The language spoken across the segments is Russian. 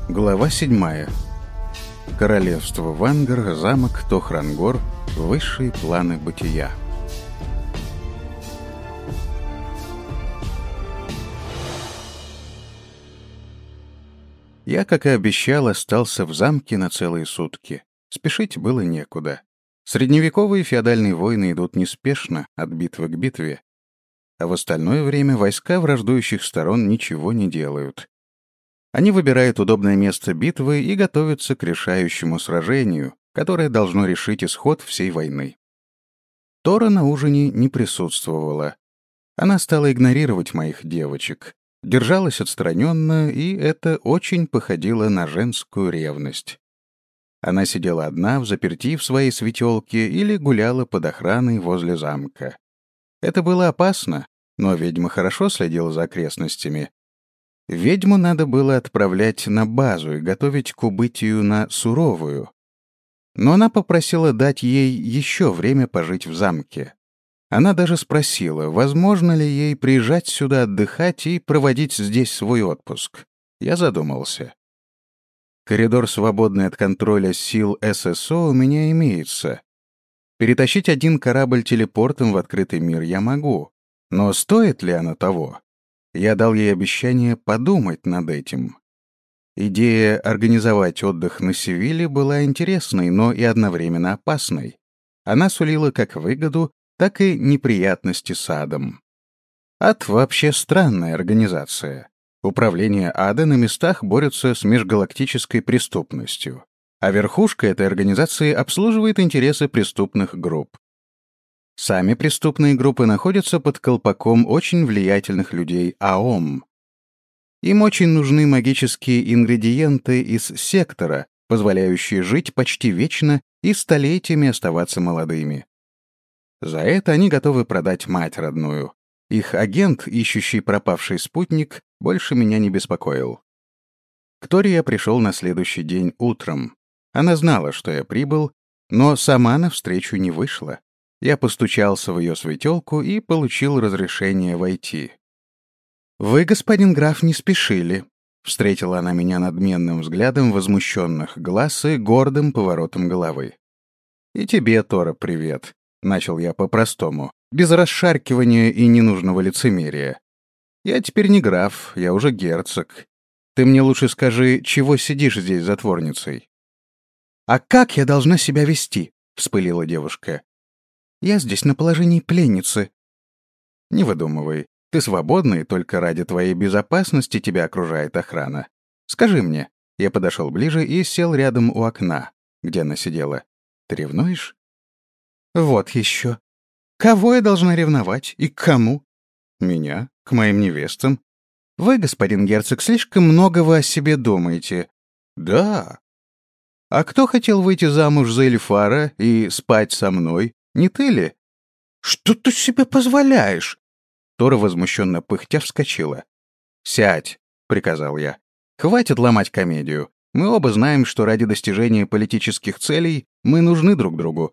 Глава 7. Королевство Вангар, замок Тохрангор, высшие планы бытия. Я, как и обещал, остался в замке на целые сутки. Спешить было некуда. Средневековые феодальные войны идут неспешно, от битвы к битве. А в остальное время войска враждующих сторон ничего не делают. Они выбирают удобное место битвы и готовятся к решающему сражению, которое должно решить исход всей войны. Тора на ужине не присутствовала. Она стала игнорировать моих девочек, держалась отстраненно, и это очень походило на женскую ревность. Она сидела одна взаперти в своей светелке или гуляла под охраной возле замка. Это было опасно, но ведьма хорошо следила за окрестностями. Ведьму надо было отправлять на базу и готовить к убытию на суровую. Но она попросила дать ей еще время пожить в замке. Она даже спросила, возможно ли ей приезжать сюда отдыхать и проводить здесь свой отпуск. Я задумался. Коридор, свободный от контроля сил ССО, у меня имеется. Перетащить один корабль телепортом в открытый мир я могу. Но стоит ли оно того? Я дал ей обещание подумать над этим. Идея организовать отдых на Севиле была интересной, но и одновременно опасной. Она сулила как выгоду, так и неприятности с адом. Ад вообще странная организация. Управление ада на местах борется с межгалактической преступностью, а верхушка этой организации обслуживает интересы преступных групп. Сами преступные группы находятся под колпаком очень влиятельных людей АОМ. Им очень нужны магические ингредиенты из сектора, позволяющие жить почти вечно и столетиями оставаться молодыми. За это они готовы продать мать родную. Их агент, ищущий пропавший спутник, больше меня не беспокоил. К Торе я пришел на следующий день утром. Она знала, что я прибыл, но сама навстречу не вышла. Я постучался в ее светелку и получил разрешение войти. «Вы, господин граф, не спешили», — встретила она меня надменным взглядом возмущенных глаз и гордым поворотом головы. «И тебе, Тора, привет», — начал я по-простому, без расшаркивания и ненужного лицемерия. «Я теперь не граф, я уже герцог. Ты мне лучше скажи, чего сидишь здесь затворницей?» «А как я должна себя вести?» — вспылила девушка. «Я здесь на положении пленницы». «Не выдумывай. Ты свободна, и только ради твоей безопасности тебя окружает охрана. Скажи мне». Я подошел ближе и сел рядом у окна, где она сидела. «Ты ревнуешь?» «Вот еще. Кого я должна ревновать и к кому?» «Меня? К моим невестам?» «Вы, господин герцог, слишком многого о себе думаете». «Да». «А кто хотел выйти замуж за Эльфара и спать со мной? Не ты ли?» «Что ты себе позволяешь?» Тора возмущенно пыхтя вскочила. «Сядь», — приказал я. «Хватит ломать комедию. Мы оба знаем, что ради достижения политических целей мы нужны друг другу.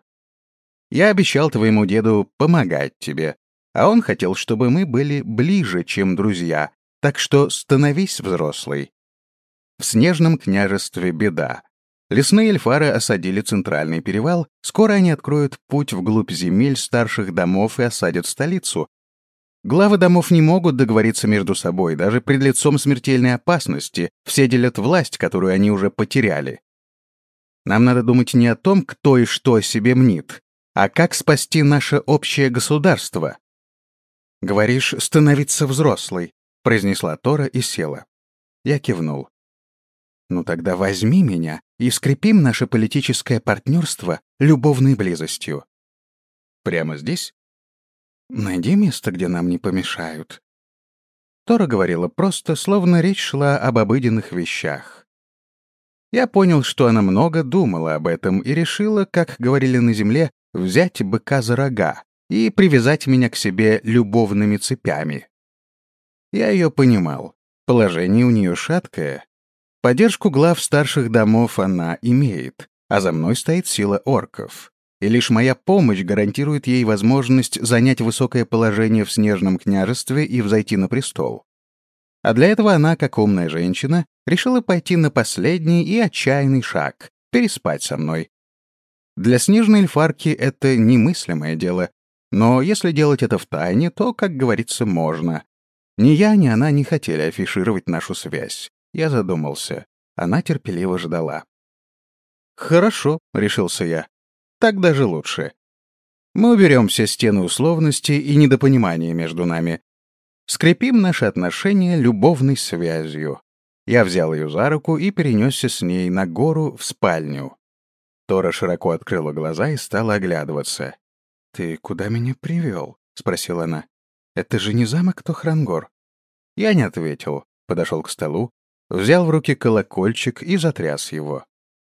Я обещал твоему деду помогать тебе, а он хотел, чтобы мы были ближе, чем друзья, так что становись взрослой». В Снежном княжестве беда. Лесные эльфары осадили центральный перевал, скоро они откроют путь вглубь земель старших домов и осадят столицу. Главы домов не могут договориться между собой, даже пред лицом смертельной опасности, все делят власть, которую они уже потеряли. Нам надо думать не о том, кто и что о себе мнит, а как спасти наше общее государство. «Говоришь, становиться взрослой», — произнесла Тора и села. Я кивнул. «Ну тогда возьми меня и скрепим наше политическое партнерство любовной близостью». «Прямо здесь?» «Найди место, где нам не помешают». Тора говорила просто, словно речь шла об обыденных вещах. Я понял, что она много думала об этом и решила, как говорили на земле, взять быка за рога и привязать меня к себе любовными цепями. Я ее понимал. Положение у нее шаткое. Поддержку глав старших домов она имеет, а за мной стоит сила орков. И лишь моя помощь гарантирует ей возможность занять высокое положение в Снежном княжестве и взойти на престол. А для этого она, как умная женщина, решила пойти на последний и отчаянный шаг — переспать со мной. Для снежной эльфарки это немыслимое дело, но если делать это втайне, то, как говорится, можно. Ни я, ни она не хотели афишировать нашу связь. Я задумался. Она терпеливо ждала. «Хорошо», — решился я. «Так даже лучше. Мы уберем все стены условностей и недопонимания между нами. Скрепим наши отношения любовной связью». Я взял ее за руку и перенесся с ней на гору в спальню. Тора широко открыла глаза и стала оглядываться. «Ты куда меня привел?» — спросила она. «Это же не замок Тохрангор». Я не ответил, подошел к столу, взял в руки колокольчик и затряс его.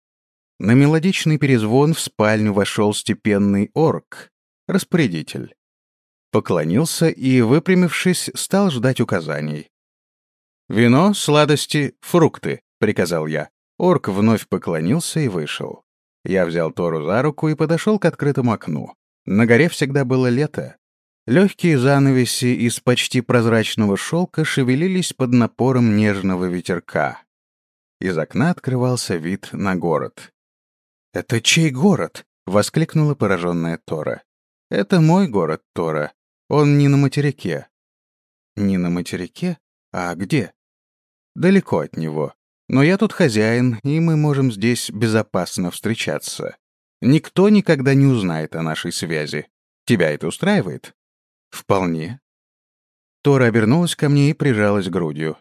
На мелодичный перезвон в спальню вошел степенный орк, распорядитель. Поклонился и, выпрямившись, стал ждать указаний. «Вино, сладости, фрукты», — приказал я. Орк вновь поклонился и вышел. Я взял Тору за руку и подошел к открытому окну. На горе всегда было лето. Легкие занавеси из почти прозрачного шелка шевелились под напором нежного ветерка. Из окна открывался вид на город. «Это чей город?» — воскликнула пораженная Тора. «Это мой город, Тора. Он не на материке». «Не на материке? А где?» «Далеко от него. Но я тут хозяин, и мы можем здесь безопасно встречаться. Никто никогда не узнает о нашей связи. Тебя это устраивает?» «Вполне». Тора обернулась ко мне и прижалась грудью.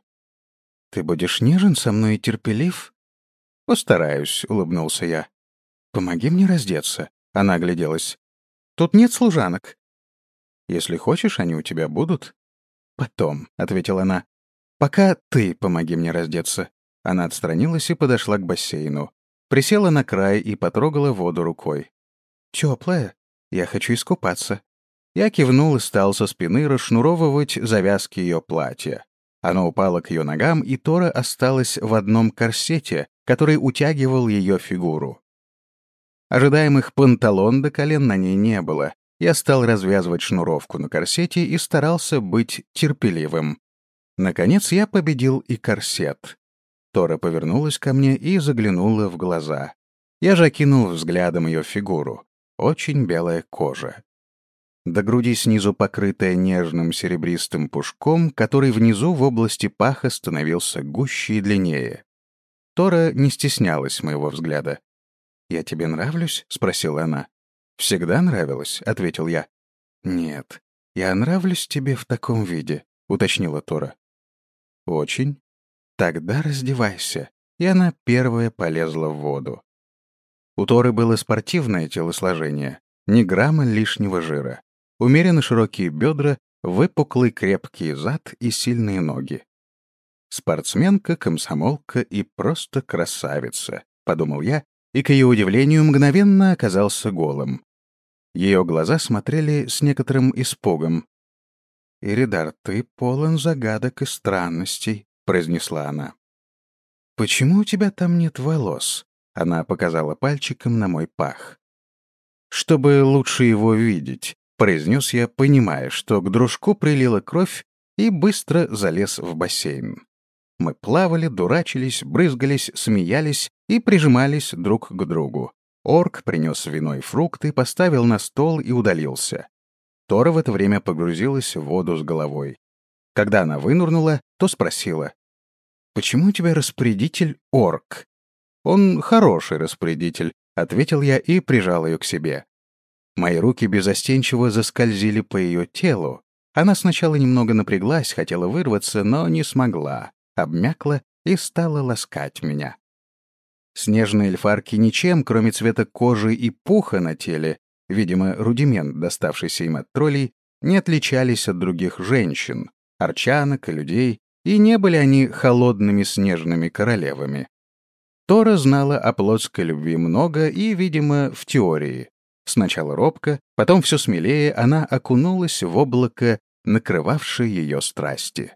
«Ты будешь нежен со мной и терпелив?» «Постараюсь», — улыбнулся я. «Помоги мне раздеться», — она огляделась. «Тут нет служанок». «Если хочешь, они у тебя будут». «Потом», — ответила она. «Пока ты помоги мне раздеться». Она отстранилась и подошла к бассейну. Присела на край и потрогала воду рукой. «Теплая. Я хочу искупаться». Я кивнул и стал со спины расшнуровывать завязки ее платья. Оно упало к ее ногам, и Тора осталась в одном корсете, который утягивал ее фигуру. Ожидаемых панталон до колен на ней не было. Я стал развязывать шнуровку на корсете и старался быть терпеливым. Наконец я победил и корсет. Тора повернулась ко мне и заглянула в глаза. Я же окинул взглядом ее фигуру. Очень белая кожа. До груди снизу покрытая нежным серебристым пушком, который внизу в области паха становился гуще и длиннее. Тора не стеснялась моего взгляда. «Я тебе нравлюсь?» — спросила она. «Всегда нравилась», — ответил я. «Нет, я нравлюсь тебе в таком виде», — уточнила Тора. «Очень. Тогда раздевайся». И она первая полезла в воду. У Торы было спортивное телосложение, ни грамма лишнего жира. Умеренно широкие бедра, выпуклый крепкий зад и сильные ноги. «Спортсменка, комсомолка и просто красавица», — подумал я, и, к ее удивлению, мгновенно оказался голым. Ее глаза смотрели с некоторым испугом. «Иридар, ты полон загадок и странностей», — произнесла она. «Почему у тебя там нет волос?» — она показала пальчиком на мой пах. «Чтобы лучше его видеть», — произнес я, понимая, что к дружку прилила кровь, и быстро залез в бассейн. Мы плавали, дурачились, брызгались, смеялись и прижимались друг к другу. Орк принес вино и фрукты, поставил на стол и удалился. Тора в это время погрузилась в воду с головой. Когда она вынурнула, то спросила: «Почему у тебя распорядитель орк?» «Он хороший распорядитель», — ответил я и прижал ее к себе. Мои руки безостенчиво заскользили по ее телу. Она сначала немного напряглась, хотела вырваться, но не смогла, обмякла и стала ласкать меня. Снежные эльфарки ничем, кроме цвета кожи и пуха на теле, видимо, рудимент, доставшийся им от троллей, не отличались от других женщин, арчанок и людей, и не были они холодными снежными королевами. Тора знала о плотской любви много и, видимо, в теории. Сначала робко, потом все смелее она окунулась в облако, накрывавшее ее страсти.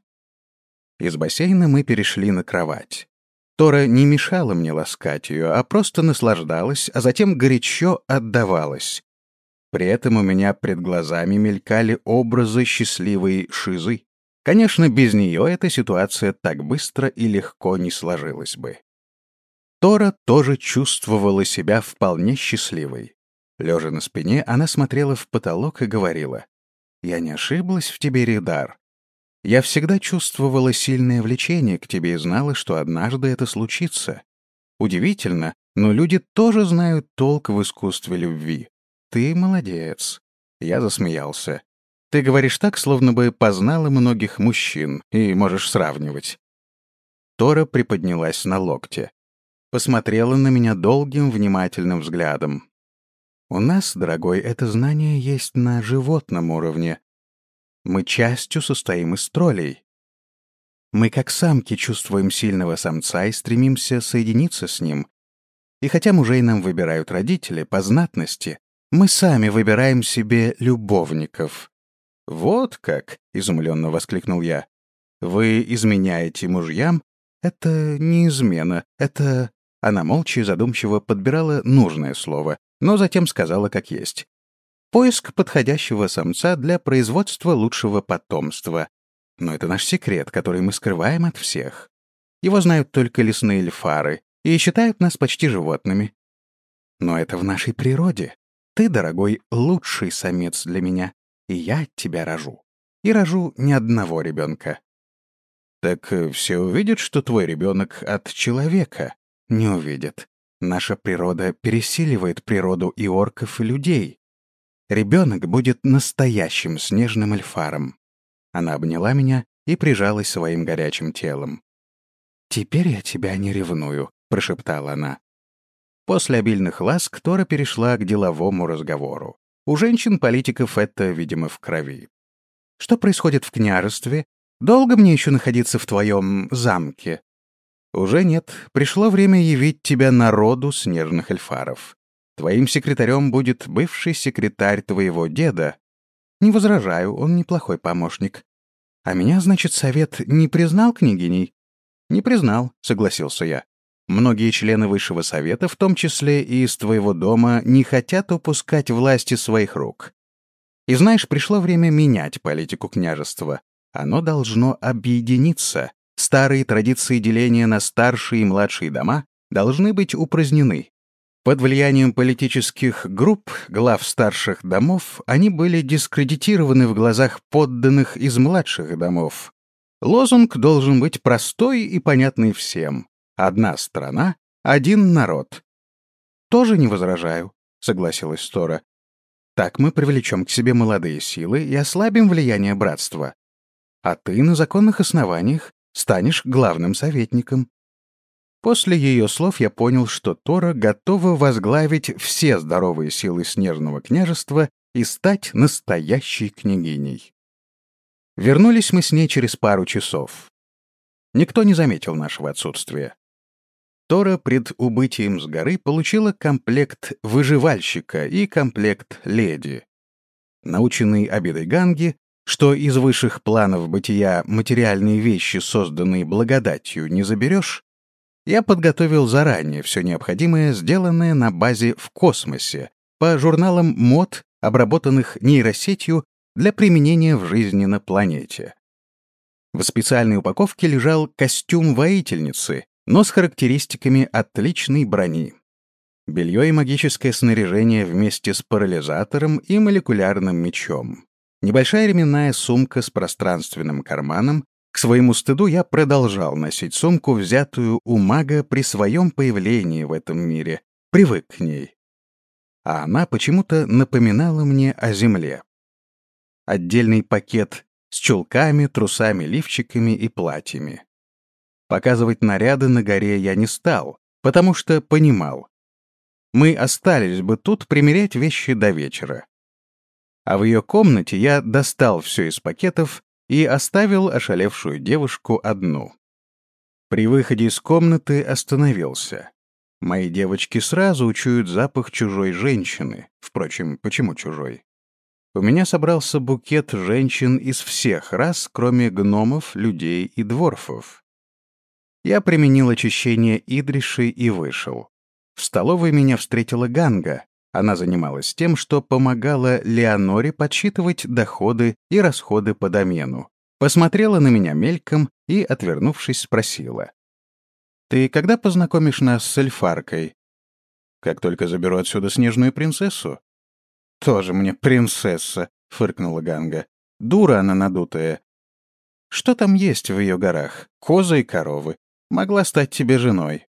Из бассейна мы перешли на кровать. Тора не мешала мне ласкать ее, а просто наслаждалась, а затем горячо отдавалась. При этом у меня пред глазами мелькали образы счастливой Шизы. Конечно, без нее эта ситуация так быстро и легко не сложилась бы. Тора тоже чувствовала себя вполне счастливой. Лежа на спине, она смотрела в потолок и говорила: «Я не ошиблась в тебе, Ридар. Я всегда чувствовала сильное влечение к тебе и знала, что однажды это случится. Удивительно, но люди тоже знают толк в искусстве любви. Ты молодец». Я засмеялся. «Ты говоришь так, словно бы познала многих мужчин, и можешь сравнивать». Тора приподнялась на локте. Посмотрела на меня долгим, внимательным взглядом. «У нас, дорогой, это знание есть на животном уровне. Мы частью состоим из троллей. Мы, как самки, чувствуем сильного самца и стремимся соединиться с ним. И хотя мужей нам выбирают родители по знатности, мы сами выбираем себе любовников». «Вот как!» — изумленно воскликнул я. «Вы изменяете мужьям? Это не измена, это...» Она молча и задумчиво подбирала нужное слово, но затем сказала как есть. «Поиск подходящего самца для производства лучшего потомства. Но это наш секрет, который мы скрываем от всех. Его знают только лесные эльфары и считают нас почти животными. Но это в нашей природе. Ты, дорогой, лучший самец для меня, и я от тебя рожу. И рожу ни одного ребенка». «Так все увидят, что твой ребенок от человека». «Не увидят. Наша природа пересиливает природу и орков, и людей. Ребенок будет настоящим снежным эльфаром». Она обняла меня и прижалась своим горячим телом. «Теперь я тебя не ревную», — прошептала она. После обильных ласк Тора перешла к деловому разговору. У женщин-политиков это, видимо, в крови. «Что происходит в княжестве? Долго мне еще находиться в твоем замке?» «Уже нет. Пришло время явить тебя народу снежных эльфаров. Твоим секретарем будет бывший секретарь твоего деда. Не возражаю, он неплохой помощник. А меня, значит, совет не признал княгиней?» «Не признал», — согласился я. «Многие члены высшего совета, в том числе и из твоего дома, не хотят упускать власть из своих рук. И знаешь, пришло время менять политику княжества. Оно должно объединиться. Старые традиции деления на старшие и младшие дома должны быть упразднены. Под влиянием политических групп, глав старших домов, они были дискредитированы в глазах подданных из младших домов. Лозунг должен быть простой и понятный всем. Одна страна, один народ». «Тоже не возражаю», — согласилась Тора. «Так мы привлечем к себе молодые силы и ослабим влияние братства. А ты на законных основаниях станешь главным советником». После ее слов я понял, что Тора готова возглавить все здоровые силы Снежного княжества и стать настоящей княгиней. Вернулись мы с ней через пару часов. Никто не заметил нашего отсутствия. Тора пред убытием с горы получила комплект выживальщика и комплект леди. Наученный обидой Ганги, что из высших планов бытия материальные вещи, созданные благодатью, не заберешь, я подготовил заранее все необходимое, сделанное на базе в космосе, по журналам мод, обработанных нейросетью для применения в жизни на планете. В специальной упаковке лежал костюм воительницы, но с характеристиками отличной брони. Белье и магическое снаряжение вместе с парализатором и молекулярным мечом. Небольшая ременная сумка с пространственным карманом. К своему стыду я продолжал носить сумку, взятую у мага при своем появлении в этом мире, привык к ней. А она почему-то напоминала мне о земле. Отдельный пакет с чулками, трусами, лифчиками и платьями. Показывать наряды на горе я не стал, потому что понимал. Мы остались бы тут примерять вещи до вечера. А в ее комнате я достал все из пакетов и оставил ошалевшую девушку одну. При выходе из комнаты остановился. Мои девочки сразу учуют запах чужой женщины. Впрочем, почему чужой? У меня собрался букет женщин из всех рас, кроме гномов, людей и дворфов. Я применил очищение Идриши и вышел. В столовой меня встретила Ганга. Она занималась тем, что помогала Леоноре подсчитывать доходы и расходы по домену. Посмотрела на меня мельком и, отвернувшись, спросила. «Ты когда познакомишь нас с Эльфаркой?» «Как только заберу отсюда снежную принцессу». «Тоже мне принцесса», — фыркнула Ганга. «Дура она надутая. Что там есть в ее горах? Козы и коровы. Могла стать тебе женой».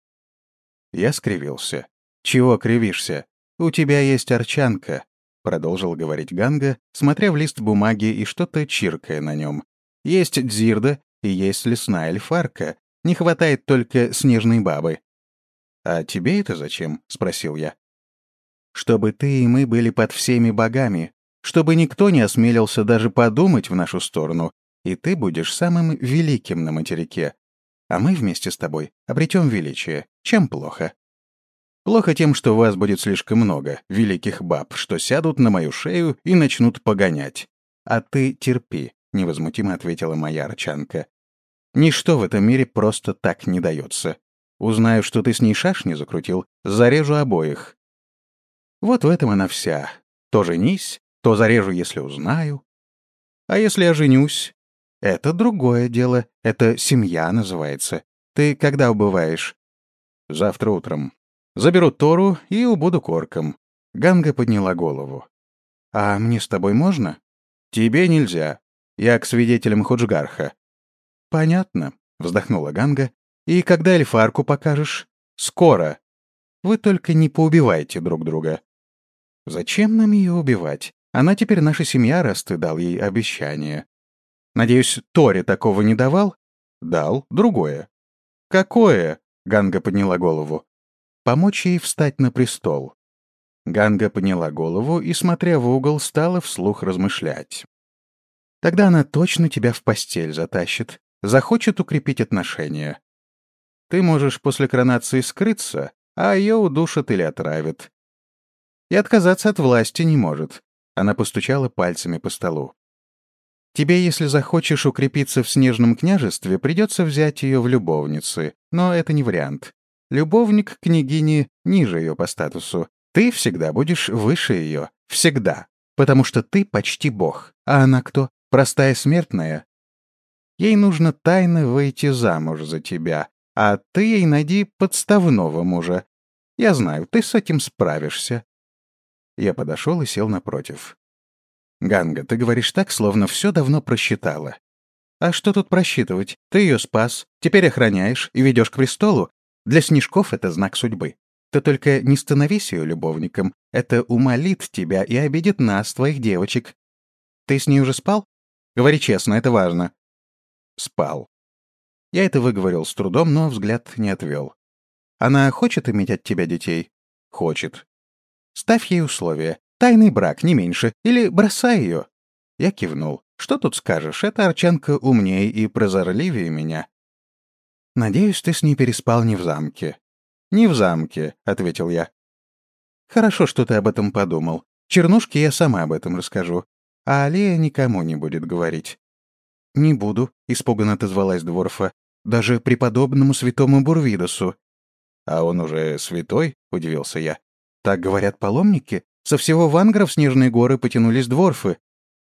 Я скривился. «Чего кривишься? У тебя есть арчанка», — продолжил говорить Ганга, смотря в лист бумаги и что-то чиркая на нем. «Есть Дзирда и есть лесная эльфарка. Не хватает только снежной бабы». «А тебе это зачем?» — спросил я. «Чтобы ты и мы были под всеми богами, чтобы никто не осмелился даже подумать в нашу сторону, и ты будешь самым великим на материке, а мы вместе с тобой обретем величие. Чем плохо?» «Плохо тем, что вас будет слишком много, великих баб, что сядут на мою шею и начнут погонять. А ты терпи», — невозмутимо ответила моя арчанка. «Ничто в этом мире просто так не дается. Узнаю, что ты с ней шашни закрутил, зарежу обоих». Вот в этом она вся. То женись, то зарежу, если узнаю. А если я женюсь? Это другое дело, это семья называется. Ты когда убываешь? Завтра утром. Заберу Тору и убуду корком. Ганга подняла голову. А мне с тобой можно? Тебе нельзя. Я к свидетелям Худжгарха. Понятно, вздохнула Ганга. И когда эльфарку покажешь? Скоро. Вы только не поубивайте друг друга. Зачем нам ее убивать? Она теперь наша семья, раз ты дал ей обещание. Надеюсь, Торе такого не давал? Дал. Другое. Какое? Ганга подняла голову. Помочь ей встать на престол. Ганга подняла голову и, смотря в угол, стала вслух размышлять. Тогда она точно тебя в постель затащит, захочет укрепить отношения. Ты можешь после коронации скрыться, а ее удушат или отравят. И отказаться от власти не может. Она постучала пальцами по столу. Тебе, если захочешь укрепиться в Снежном княжестве, придется взять ее в любовницы, но это не вариант. Любовник княгини ниже ее по статусу. Ты всегда будешь выше ее. Всегда. Потому что ты почти бог. А она кто? Простая смертная. Ей нужно тайно выйти замуж за тебя, а ты ей найди подставного мужа. Я знаю, ты с этим справишься. Я подошел и сел напротив. «Ганга, ты говоришь так, словно все давно просчитала. А что тут просчитывать? Ты ее спас, теперь охраняешь и ведешь к престолу. Для снежков это знак судьбы. Ты только не становись ее любовником. Это умолит тебя и обидит нас, твоих девочек. Ты с ней уже спал? Говори честно, это важно». Спал. Я это выговорил с трудом, но взгляд не отвел. Она хочет иметь от тебя детей? Хочет. Ставь ей условия. Тайный брак, не меньше. Или бросай ее. Я кивнул. Что тут скажешь? Эта арчанка умнее и прозорливее меня. Надеюсь, ты с ней переспал не в замке. Не в замке, ответил я. Хорошо, что ты об этом подумал. Чернушке я сама об этом расскажу. А Алия никому не будет говорить. Не буду, испуганно отозвалась Дворфа. Даже преподобному святому Бурвидосу. А он уже святой? Удивился я. Так говорят паломники. Со всего Вангара в Снежные горы потянулись дворфы.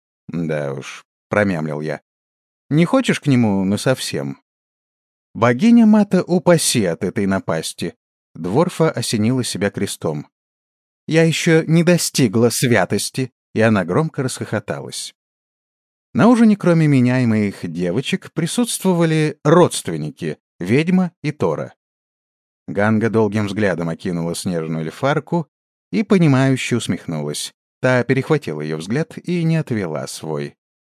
Да уж, промямлил я. Не хочешь к нему насовсем? Богиня Мата упаси от этой напасти. Дворфа осенила себя крестом. Я еще не достигла святости, и она громко расхохоталась. На ужине, кроме меня и моих девочек, присутствовали родственники, ведьма и Тора. Ганга долгим взглядом окинула снежную эльфарку и, понимающе усмехнулась. Та перехватила ее взгляд и не отвела свой.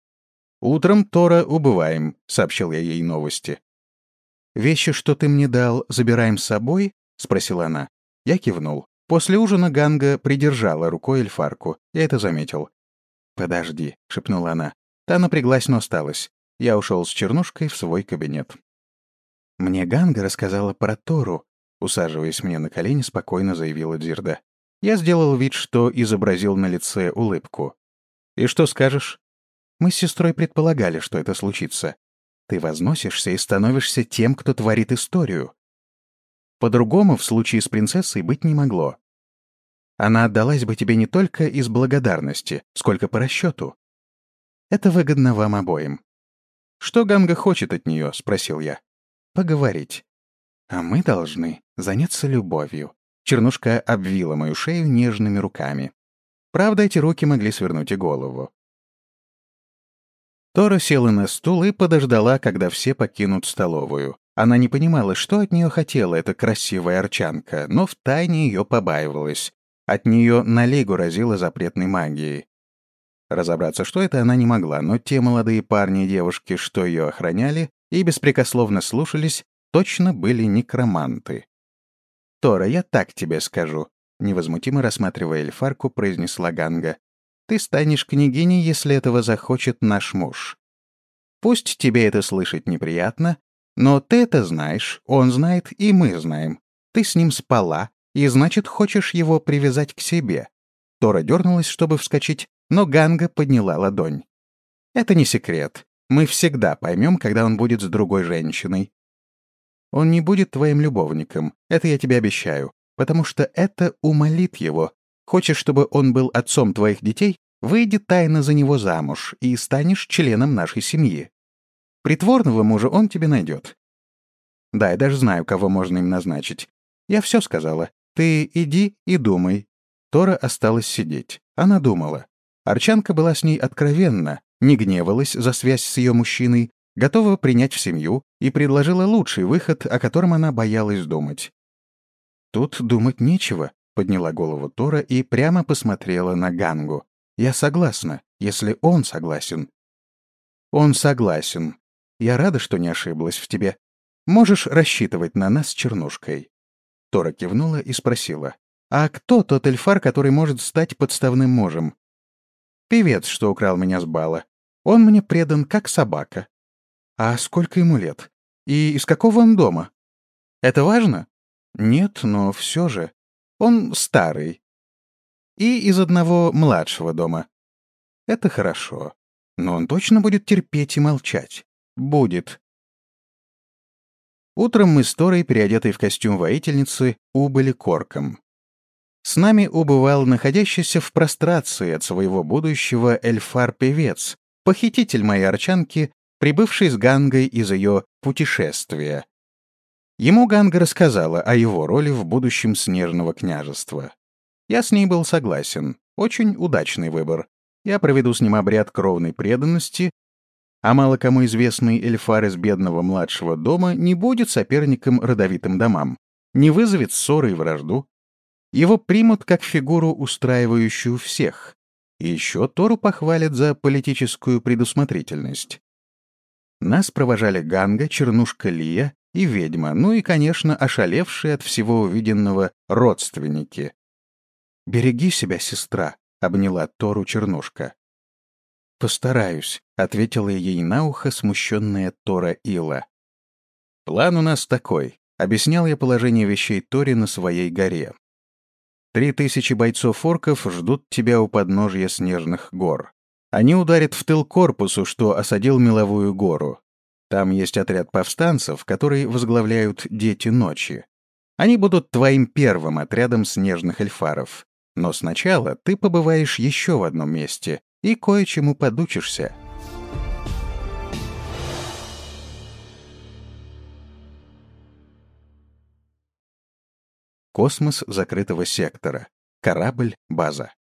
«Утром Тора убываем», — сообщил я ей новости. «Вещи, что ты мне дал, забираем с собой?» — спросила она. Я кивнул. После ужина Ганга придержала рукой эльфарку. Я это заметил. «Подожди», — шепнула она. Та напряглась, но осталась. Я ушел с Чернушкой в свой кабинет. «Мне Ганга рассказала про Тору», — усаживаясь мне на колени, спокойно заявила Дзирда. Я сделал вид, что изобразил на лице улыбку. «И что скажешь?» «Мы с сестрой предполагали, что это случится. Ты возносишься и становишься тем, кто творит историю. По-другому в случае с принцессой быть не могло. Она отдалась бы тебе не только из благодарности, сколько по расчету. Это выгодно вам обоим. «Что Ганга хочет от нее?» — спросил я. «Поговорить. А мы должны заняться любовью». Чернушка обвила мою шею нежными руками. Правда, эти руки могли свернуть и голову. Тора села на стул и подождала, когда все покинут столовую. Она не понимала, что от нее хотела эта красивая арчанка, но втайне ее побаивалась. От нее налегу разило запретной магией. Разобраться, что это, она не могла, но те молодые парни и девушки, что ее охраняли и беспрекословно слушались, точно были некроманты. «Тора, я так тебе скажу», — невозмутимо рассматривая эльфарку, произнесла Ганга. «Ты станешь княгиней, если этого захочет наш муж. Пусть тебе это слышать неприятно, но ты это знаешь, он знает, и мы знаем. Ты с ним спала, и значит, хочешь его привязать к себе». Тора дернулась, чтобы вскочить, но Ганга подняла ладонь. «Это не секрет. Мы всегда поймем, когда он будет с другой женщиной. Он не будет твоим любовником, это я тебе обещаю, потому что это умолит его. Хочешь, чтобы он был отцом твоих детей? Выйди тайно за него замуж и станешь членом нашей семьи. Притворного мужа он тебе найдет. Да, я даже знаю, кого можно им назначить. Я все сказала. Ты иди и думай». Тора осталась сидеть. Она думала. Арчанка была с ней откровенна, не гневалась за связь с ее мужчиной, готова принять в семью и предложила лучший выход, о котором она боялась думать. «Тут думать нечего», — подняла голову Тора и прямо посмотрела на Гангу. «Я согласна, если он согласен». «Он согласен. Я рада, что не ошиблась в тебе. Можешь рассчитывать на нас с Чернушкой». Тора кивнула и спросила. «А кто тот эльфар, который может стать подставным мужем?» «Певец, что украл меня с бала. Он мне предан, как собака». «А сколько ему лет? И из какого он дома?» «Это важно?» «Нет, но все же. Он старый. И из одного младшего дома». «Это хорошо. Но он точно будет терпеть и молчать?» «Будет». Утром мы с Торой, переодетой в костюм воительницы, убыли корком. С нами убывал находящийся в прострации от своего будущего эльфар-певец, похититель моей арчанки, прибывший с Гангой из ее путешествия. Ему Ганга рассказала о его роли в будущем Снежного княжества. Я с ней был согласен. Очень удачный выбор. Я проведу с ним обряд кровной преданности, а мало кому известный эльфар из бедного младшего дома не будет соперником родовитым домам, не вызовет ссоры и вражду. Его примут как фигуру, устраивающую всех. И еще Тору похвалят за политическую предусмотрительность. Нас провожали Ганга, Чернушка Лия и ведьма, ну и, конечно, ошалевшие от всего увиденного родственники. «Береги себя, сестра», — обняла Тору Чернушка. «Постараюсь», — ответила ей на ухо смущенная Тора Ила. «План у нас такой», — объяснял я положение вещей Торе на своей горе. 3000 бойцов-орков ждут тебя у подножья Снежных гор. Они ударят в тыл корпусу, что осадил Меловую гору. Там есть отряд повстанцев, который возглавляют Дети Ночи. Они будут твоим первым отрядом снежных эльфаров. Но сначала ты побываешь еще в одном месте и кое-чему подучишься. Космос закрытого сектора. Корабль-база.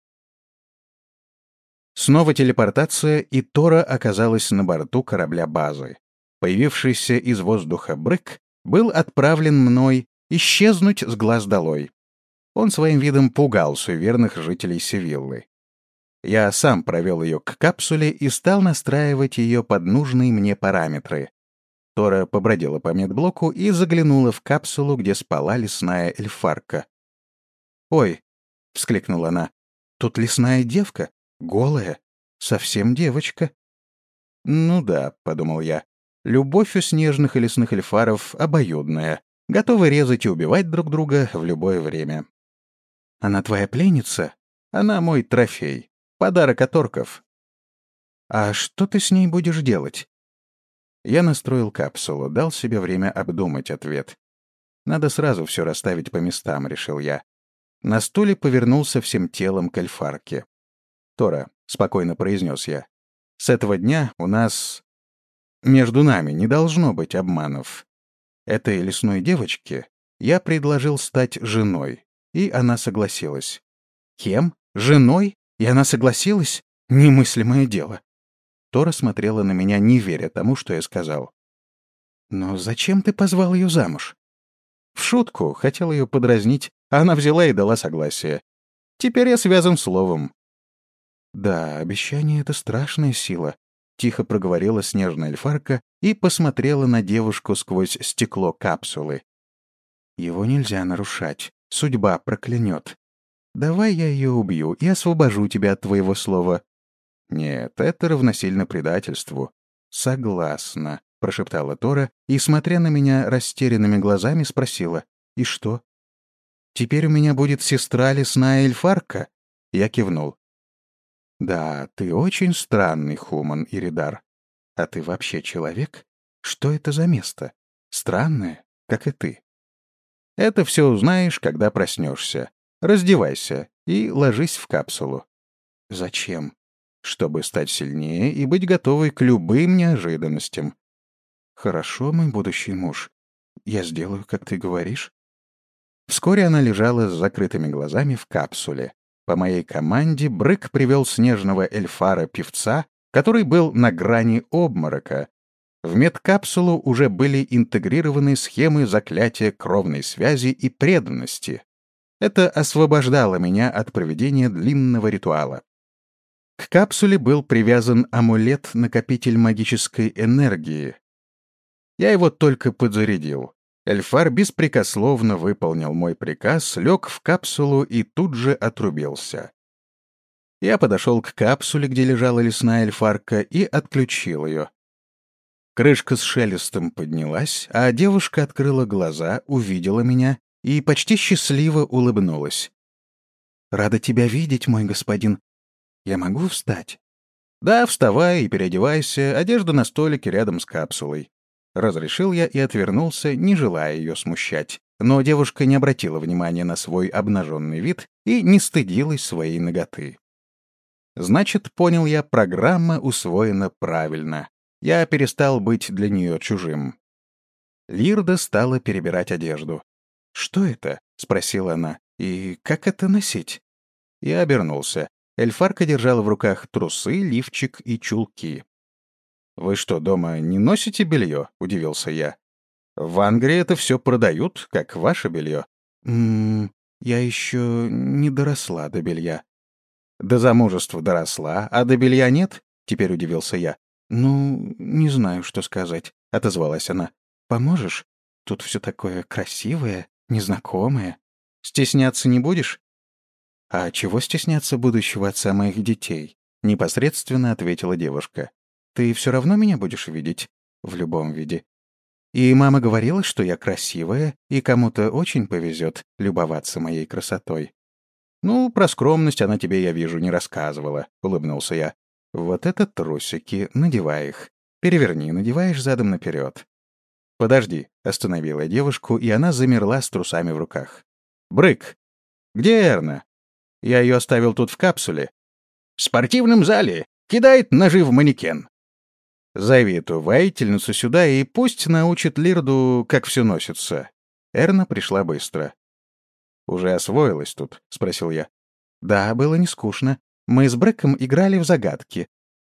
Снова телепортация, и Тора оказалась на борту корабля-базы. Появившийся из воздуха Брык был отправлен мной исчезнуть с глаз долой. Он своим видом пугал суеверных жителей Севиллы. Я сам провел ее к капсуле и стал настраивать ее под нужные мне параметры. Тора побродила по медблоку и заглянула в капсулу, где спала лесная эльфарка. «Ой!» — вскликнула она. «Тут лесная девка, голая, совсем девочка». «Ну да», — подумал я, — «любовь у снежных и лесных эльфаров обоюдная, готовы резать и убивать друг друга в любое время». «Она твоя пленница?» «Она мой трофей, подарок от орков». «А что ты с ней будешь делать?» Я настроил капсулу, дал себе время обдумать ответ. «Надо сразу все расставить по местам», — решил я. На стуле повернулся всем телом к эльфарке. «Тора», — спокойно произнес я, — «с этого дня у нас Между нами не должно быть обманов. Этой лесной девочке я предложил стать женой, и она согласилась. Кем? Женой? И она согласилась? Немыслимое дело. Тора смотрела на меня, не веря тому, что я сказал. «Но зачем ты позвал ее замуж?» В шутку, хотел ее подразнить, а она взяла и дала согласие. Теперь я связан словом. «Да, обещание — это страшная сила», — тихо проговорила снежная эльфарка и посмотрела на девушку сквозь стекло капсулы. «Его нельзя нарушать, судьба проклянет. Давай я ее убью и освобожу тебя от твоего слова». «Нет, это равносильно предательству». «Согласна», — прошептала Тора и, смотря на меня растерянными глазами, спросила. «И что? Теперь у меня будет сестра лесная эльфарка?» Я кивнул. «Да, ты очень странный, Хуман Иридар. А ты вообще человек? Что это за место? Странное, как и ты. Это все узнаешь, когда проснешься. Раздевайся и ложись в капсулу». «Зачем?» «Чтобы стать сильнее и быть готовой к любым неожиданностям». «Хорошо, мой будущий муж. Я сделаю, как ты говоришь». Вскоре она лежала с закрытыми глазами в капсуле. По моей команде Брык привел снежного эльфара-певца, который был на грани обморока. В медкапсулу уже были интегрированы схемы заклятия кровной связи и преданности. Это освобождало меня от проведения длинного ритуала. К капсуле был привязан амулет-накопитель магической энергии. Я его только подзарядил. Эльфар беспрекословно выполнил мой приказ, лег в капсулу и тут же отрубился. Я подошел к капсуле, где лежала лесная эльфарка, и отключил ее. Крышка с шелестом поднялась, а девушка открыла глаза, увидела меня и почти счастливо улыбнулась. «Рада тебя видеть, мой господин. Я могу встать?» «Да, вставай и переодевайся, одежда на столике рядом с капсулой». Разрешил я и отвернулся, не желая ее смущать. Но девушка не обратила внимания на свой обнаженный вид и не стыдилась своей наготы. Значит, понял я, программа усвоена правильно. Я перестал быть для нее чужим. Лирда стала перебирать одежду. «Что это?» — спросила она. «И как это носить?» Я обернулся. Эльфарка держала в руках трусы, лифчик и чулки. «Вы что, дома не носите белье?» — удивился я. «В Англии это все продают, как ваше белье». Я еще не доросла до белья». «До замужества доросла, а до белья нет?» — теперь удивился я. «Ну, не знаю, что сказать», — отозвалась она. «Поможешь? Тут все такое красивое, незнакомое. Стесняться не будешь?» «А чего стесняться будущего отца моих детей?» — непосредственно ответила девушка. «Ты все равно меня будешь видеть? В любом виде. И мама говорила, что я красивая, и кому-то очень повезет любоваться моей красотой». «Ну, про скромность она тебе, я вижу, не рассказывала», — улыбнулся я. «Вот это трусики, надевай их. Переверни, надеваешь задом наперед». «Подожди», — остановила я девушку, и она замерла с трусами в руках. «Брык! Где Эрна? Я ее оставил тут в капсуле». «В спортивном зале. Кидает ножи в манекен». «Зови эту воительницу сюда и пусть научит Лирду, как все носится». Эрна пришла быстро. «Уже освоилась тут?» — спросил я. «Да, было не скучно. Мы с Брэком играли в загадки.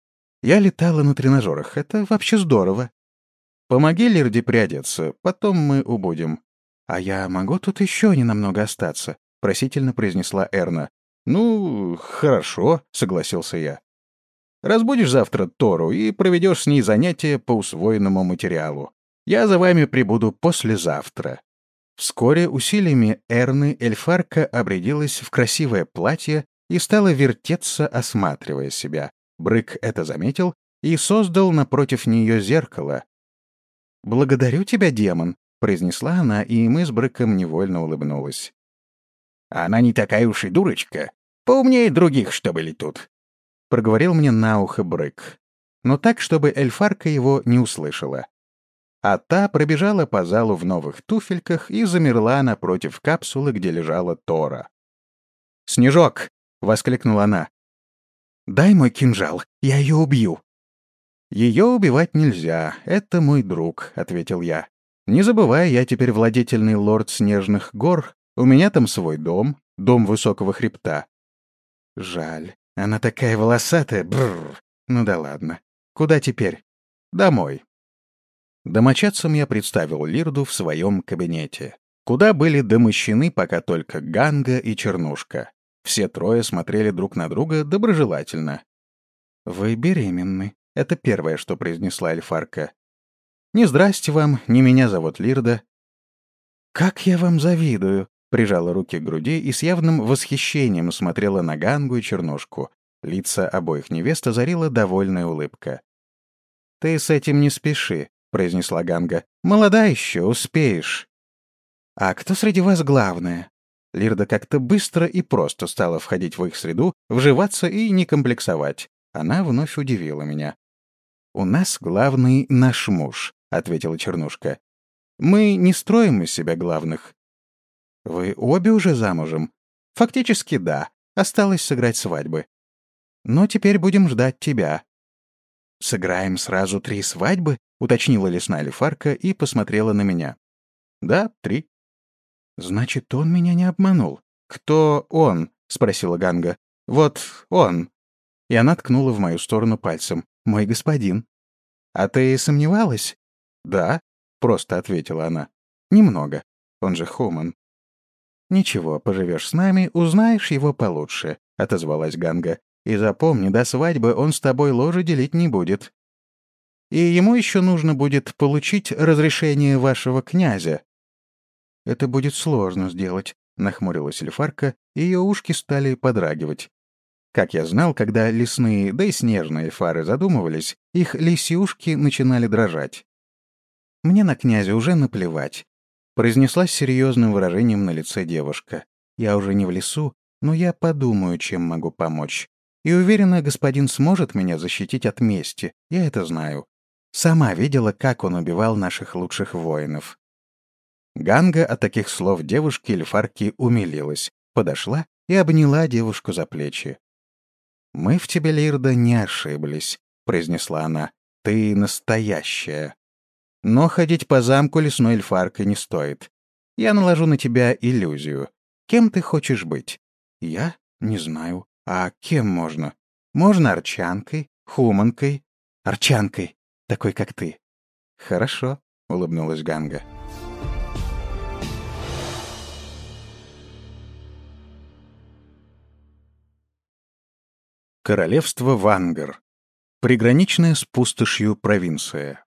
Я летала на тренажерах. Это вообще здорово. Помоги Лирде приодеться, потом мы убудем». «А я могу тут еще ненамного остаться?» — просительно произнесла Эрна. «Ну, хорошо», — согласился я. «Разбудишь завтра Тору и проведешь с ней занятия по усвоенному материалу. Я за вами прибуду послезавтра». Вскоре усилиями Эрны эльфарка обрядилась в красивое платье и стала вертеться, осматривая себя. Брык это заметил и создал напротив нее зеркало. «Благодарю тебя, демон», — произнесла она, и мы с Брыком невольно улыбнулись. «Она не такая уж и дурочка. Поумнее других, что были тут», — проговорил мне на ухо Брык. Но так, чтобы эльфарка его не услышала. А та пробежала по залу в новых туфельках и замерла напротив капсулы, где лежала Тора. «Снежок!» — воскликнула она. «Дай мой кинжал, я ее убью!» «Ее убивать нельзя, это мой друг», — ответил я. «Не забывай, я теперь владетельный лорд Снежных гор, у меня там свой дом, дом Высокого хребта». «Жаль, она такая волосатая, бррр. Ну да ладно. Куда теперь?» «Домой». Домочадцам я представил Лирду в своем кабинете, куда были домощены пока только Ганга и Чернушка. Все трое смотрели друг на друга доброжелательно. «Вы беременны», — это первое, что произнесла эльфарка. «Не здрасте вам, не меня зовут Лирда». «Как я вам завидую», — прижала руки к груди и с явным восхищением смотрела на Гангу и Чернушку. Лица обоих невест озарила довольная улыбка. «Ты с этим не спеши», — произнесла Ганга. «Молода еще, успеешь». «А кто среди вас главная?» Лирда как-то быстро и просто стала входить в их среду, вживаться и не комплексовать. Она вновь удивила меня. «У нас главный наш муж», — ответила Чернушка. «Мы не строим из себя главных». «Вы обе уже замужем?» «Фактически да. Осталось сыграть свадьбы». «Но теперь будем ждать тебя». «Сыграем сразу 3 свадьбы?» — уточнила лесная эльфарка и посмотрела на меня. «Да, 3». «Значит, он меня не обманул». «Кто он?» — спросила Ганга. «Вот он». И она ткнула в мою сторону пальцем. «Мой господин». «А ты сомневалась?» «Да», — просто ответила она. «Немного. Он же Хуман». «Ничего, поживешь с нами, узнаешь его получше», — отозвалась Ганга. «И запомни, до свадьбы он с тобой ложе делить не будет. И ему еще нужно будет получить разрешение вашего князя». «Это будет сложно сделать», — нахмурилась эльфарка, и ее ушки стали подрагивать. Как я знал, когда лесные, да и снежные эльфары задумывались, их лисюшки начинали дрожать. «Мне на князя уже наплевать», — произнесла с серьезным выражением на лице девушка. «Я уже не в лесу, но я подумаю, чем могу помочь. И уверена, господин сможет меня защитить от мести, я это знаю. Сама видела, как он убивал наших лучших воинов». Ганга от таких слов девушки эльфарки умилилась, подошла и обняла девушку за плечи. «Мы в тебе, Лирда, не ошиблись», — произнесла она. «Ты настоящая. Но ходить по замку лесной эльфаркой не стоит. Я наложу на тебя иллюзию. Кем ты хочешь быть?» «Я? Не знаю. А кем можно?» «Можно арчанкой, хуманкой, арчанкой, такой, как ты». «Хорошо», — улыбнулась Ганга. Королевство Вангар. Приграничная с пустошью провинция.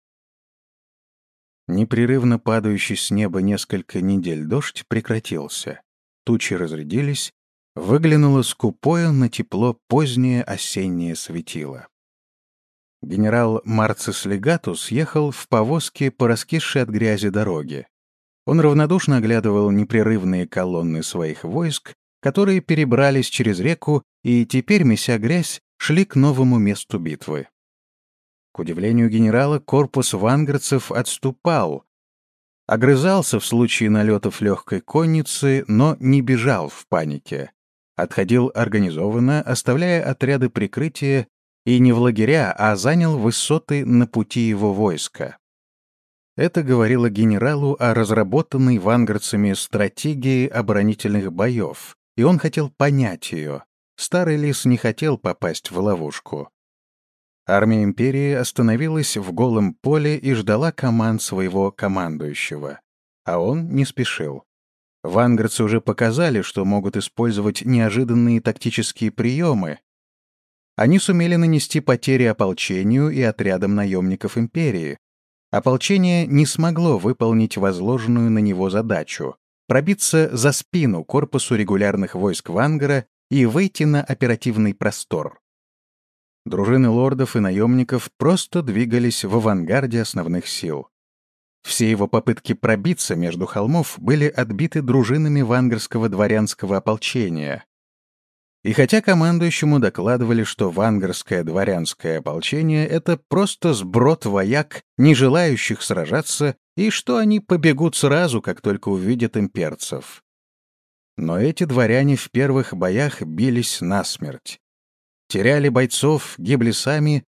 Непрерывно падающий с неба несколько недель дождь прекратился. Тучи разрядились, выглянуло скупое на тепло позднее осеннее светило. Генерал Марцис Легатус ехал в повозке по раскисшей от грязи дороге. Он равнодушно оглядывал непрерывные колонны своих войск, которые перебрались через реку и теперь, меся грязь, шли к новому месту битвы. К удивлению генерала, корпус вангардцев отступал, огрызался в случае налетов легкой конницы, но не бежал в панике. Отходил организованно, оставляя отряды прикрытия и не в лагеря, а занял высоты на пути его войска. Это говорило генералу о разработанной вангардцами стратегии оборонительных боев, и он хотел понять ее. Старый лис не хотел попасть в ловушку. Армия империи остановилась в голом поле и ждала команд своего командующего. А он не спешил. Вангардцы уже показали, что могут использовать неожиданные тактические приемы. Они сумели нанести потери ополчению и отрядам наемников империи. Ополчение не смогло выполнить возложенную на него задачу — пробиться за спину корпусу регулярных войск Вангара и выйти на оперативный простор. Дружины лордов и наемников просто двигались в авангарде основных сил. Все его попытки пробиться между холмов были отбиты дружинами вангарского дворянского ополчения. И хотя командующему докладывали, что вангарское дворянское ополчение — это просто сброд вояк, не желающих сражаться, и что они побегут сразу, как только увидят имперцев. Но эти дворяне в первых боях бились насмерть. Теряли бойцов, гибли сами,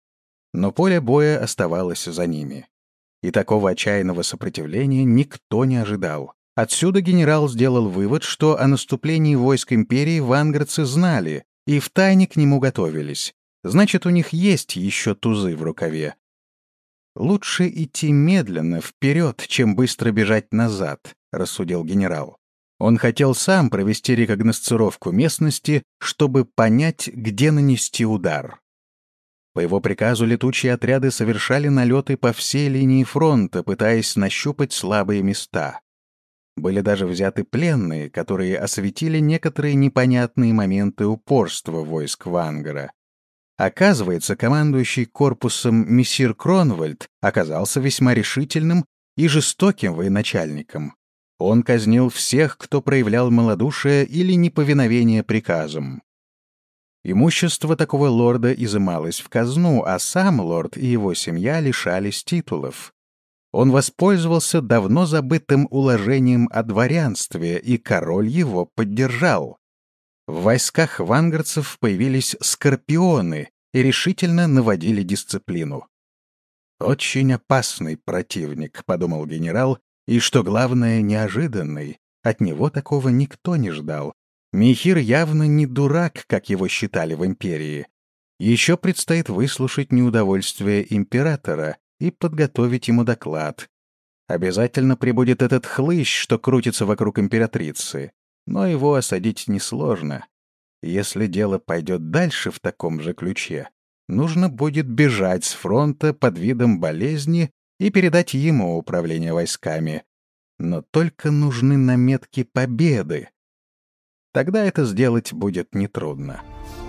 Но поле боя оставалось за ними. И такого отчаянного сопротивления никто не ожидал. Отсюда генерал сделал вывод, что о наступлении войск империи ванградцы знали и втайне к нему готовились. Значит, у них есть еще тузы в рукаве. «Лучше идти медленно, вперед, чем быстро бежать назад», — рассудил генерал. Он хотел сам провести рекогносцировку местности, чтобы понять, где нанести удар. По его приказу летучие отряды совершали налеты по всей линии фронта, пытаясь нащупать слабые места. Были даже взяты пленные, которые осветили некоторые непонятные моменты упорства войск Вангара. Оказывается, командующий корпусом мессир Кронвальд оказался весьма решительным и жестоким военачальником. Он казнил всех, кто проявлял малодушие или неповиновение приказам. Имущество такого лорда изымалось в казну, а сам лорд и его семья лишались титулов. Он воспользовался давно забытым уложением о дворянстве, и король его поддержал. В войсках вангардцев появились скорпионы и решительно наводили дисциплину. «Очень опасный противник», — подумал генерал, и, что главное, неожиданный. От него такого никто не ждал. Михир явно не дурак, как его считали в империи. Еще предстоит выслушать неудовольствие императора и подготовить ему доклад. Обязательно прибудет этот хлыщ, что крутится вокруг императрицы. Но его осадить несложно. Если дело пойдет дальше в таком же ключе, нужно будет бежать с фронта под видом болезни и передать ему управление войсками. Но только нужны наметки победы. Тогда это сделать будет нетрудно.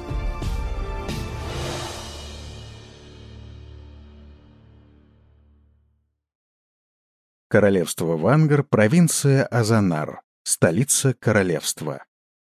Королевство Вангар, провинция Азанар, столица королевства.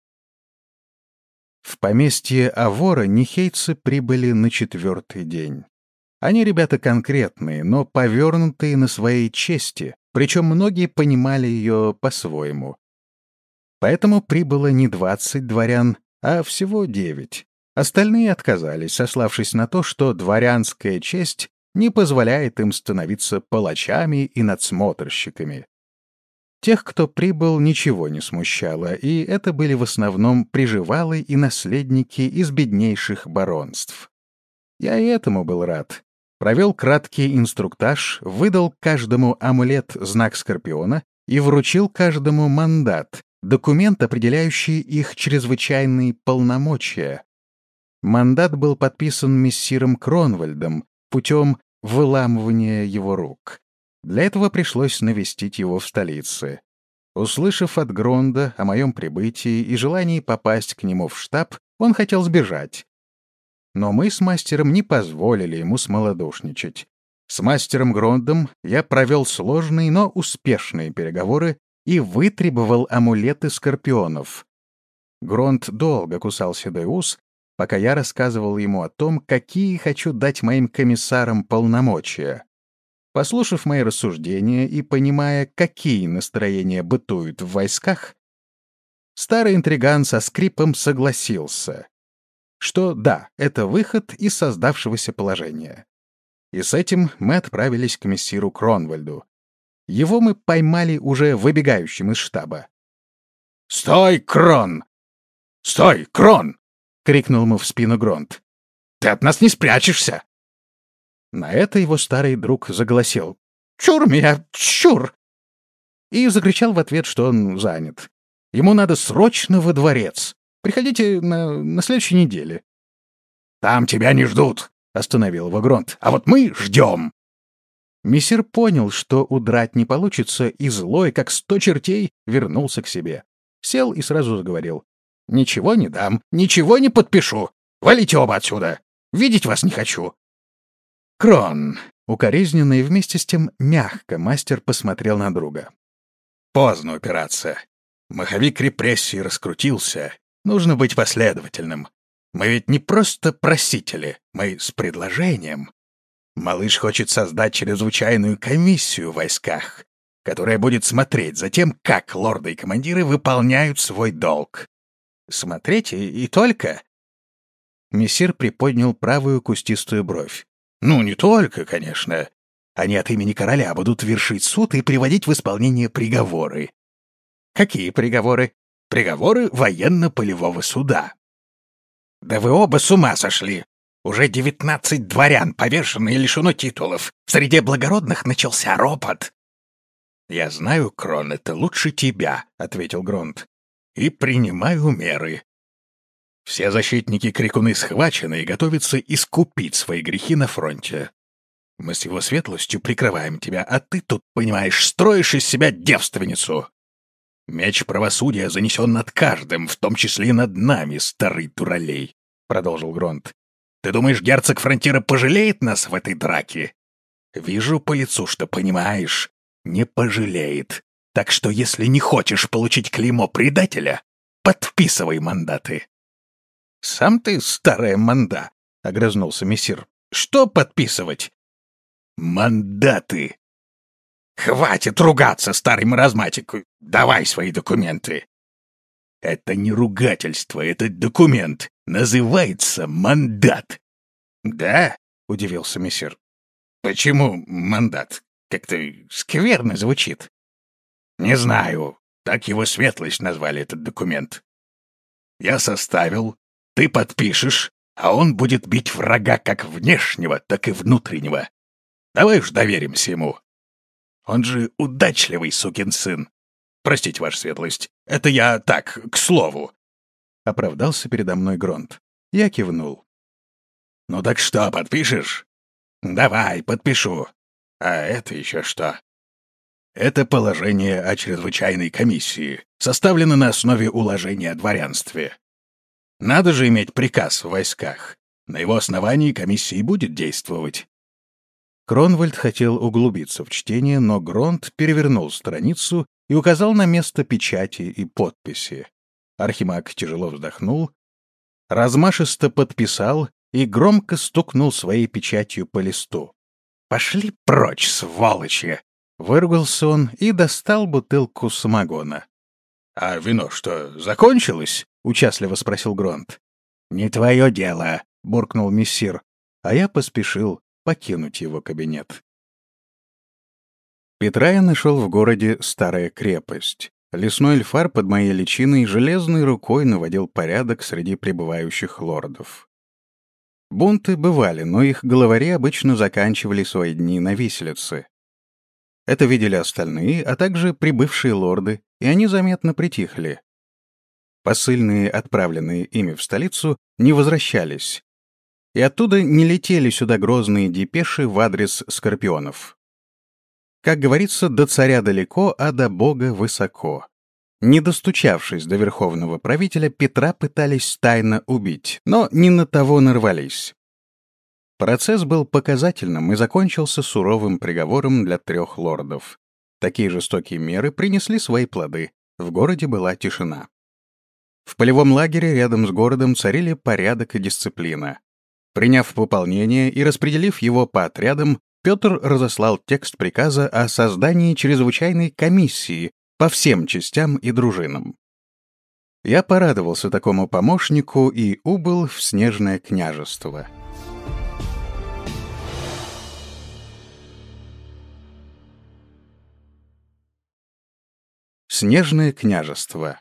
В поместье Авора нихейцы прибыли на 4-й день. Они ребята конкретные, но повернутые на своей чести, причем многие понимали ее по-своему. Поэтому прибыло не 20 дворян, а всего 9. Остальные отказались, сославшись на то, что дворянская честь не позволяет им становиться палачами и надсмотрщиками. Тех, кто прибыл, ничего не смущало, и это были в основном приживалы и наследники из беднейших баронств. Я и этому был рад. Провел краткий инструктаж, выдал каждому амулет знак Скорпиона и вручил каждому мандат, документ, определяющий их чрезвычайные полномочия. Мандат был подписан мессиром Кронвальдом путем выламывания его рук. Для этого пришлось навестить его в столице. Услышав от Гронда о моем прибытии и желании попасть к нему в штаб, он хотел сбежать. Но мы с мастером не позволили ему смолодушничать. С мастером Грондом я провел сложные, но успешные переговоры и вытребовал амулеты скорпионов. Гронд долго кусал седой ус, пока я рассказывал ему о том, какие хочу дать моим комиссарам полномочия. Послушав мои рассуждения и понимая, какие настроения бытуют в войсках, старый интриган со скрипом согласился, что да, это выход из создавшегося положения. И с этим мы отправились к мессиру Кронвальду. Его мы поймали уже выбегающим из штаба. «Стой, Крон! Стой, Крон!» — крикнул ему в спину Гронд. «Ты от нас не спрячешься!» На это его старый друг заголосил: «Чур меня, чур!» И закричал в ответ, что он занят. Ему надо срочно во дворец. Приходите на следующей неделе. «Там тебя не ждут!» — остановил его Гронд. «А вот мы ждем!» Мессир понял, что удрать не получится, и злой, как 100 чертей, вернулся к себе. Сел и сразу заговорил. «Ничего не дам, ничего не подпишу. Валите оба отсюда. Видеть вас не хочу». «Крон!» — укоризненно и вместе с тем мягко мастер посмотрел на друга. «Поздно упираться. Маховик репрессий раскрутился. Нужно быть последовательным. Мы ведь не просто просители, мы с предложением. Малыш хочет создать чрезвычайную комиссию в войсках, которая будет смотреть за тем, как лорды и командиры выполняют свой долг. Смотреть и только...» Мессир приподнял правую кустистую бровь. Ну, не только, конечно. Они от имени короля будут вершить суд и приводить в исполнение приговоры. Какие приговоры? Приговоры военно-полевого суда. Да вы оба с ума сошли. Уже 19 дворян повешено и лишено титулов. В среде благородных начался ропот. «Я знаю, Крон, это лучше тебя», — ответил Гронт, — «и принимаю меры. Все защитники-крикуны схвачены и готовятся искупить свои грехи на фронте. Мы с его светлостью прикрываем тебя, а ты тут, понимаешь, строишь из себя девственницу. Меч правосудия занесен над каждым, в том числе и над нами, старый дуралей», — продолжил Гронт. «Ты думаешь, герцог Фронтира пожалеет нас в этой драке? Вижу по лицу, что понимаешь, не пожалеет. Так что, если не хочешь получить клеймо предателя, подписывай мандаты». «Сам ты старая манда», — огрызнулся мессир. «Что подписывать?» «Мандаты!» «Хватит ругаться, старый маразматик! Давай свои документы!» «Это не ругательство, это документ. Называется мандат». «Да?» — удивился мессир. «Почему мандат? Как-то скверно звучит». «Не знаю. Так его светлость назвали этот документ. Я составил, ты подпишешь, а он будет бить врага как внешнего, так и внутреннего. Давай уж доверимся ему. Он же удачливый сукин сын. Простите, ваша светлость, это я так, к слову». Оправдался передо мной Гронт. Я кивнул. «Ну так что, подпишешь?» «Давай, подпишу. А это еще что?» «Это положение о чрезвычайной комиссии, составлено на основе уложения о дворянстве. Надо же иметь приказ в войсках. На его основании комиссия и будет действовать». Кронвальд хотел углубиться в чтение, но Гронт перевернул страницу и указал на место печати и подписи. Архимаг тяжело вздохнул, размашисто подписал и громко стукнул своей печатью по листу. «Пошли прочь, сволочи!» — выругался он и достал бутылку самогона. «А вино что, закончилось?» — участливо спросил Гронт. «Не твое дело», — буркнул мессир, а я поспешил покинуть его кабинет. Петра я нашел в городе Старая крепость. Лесной эльфар под моей личиной железной рукой наводил порядок среди прибывающих лордов. Бунты бывали, но их главари обычно заканчивали свои дни на виселице. Это видели остальные, а также прибывшие лорды, и они заметно притихли. Посыльные, отправленные ими в столицу, не возвращались, и оттуда не летели сюда грозные депеши в адрес скорпионов. Как говорится, до царя далеко, а до бога высоко. Не достучавшись до верховного правителя, Петра пытались тайно убить, но не на того нарвались. Процесс был показательным и закончился суровым приговором для 3 лордов. Такие жестокие меры принесли свои плоды, в городе была тишина. В полевом лагере рядом с городом царили порядок и дисциплина. Приняв пополнение и распределив его по отрядам, Петр разослал текст приказа о создании чрезвычайной комиссии по всем частям и дружинам. Я порадовался такому помощнику и убыл в Снежное княжество. Снежное княжество.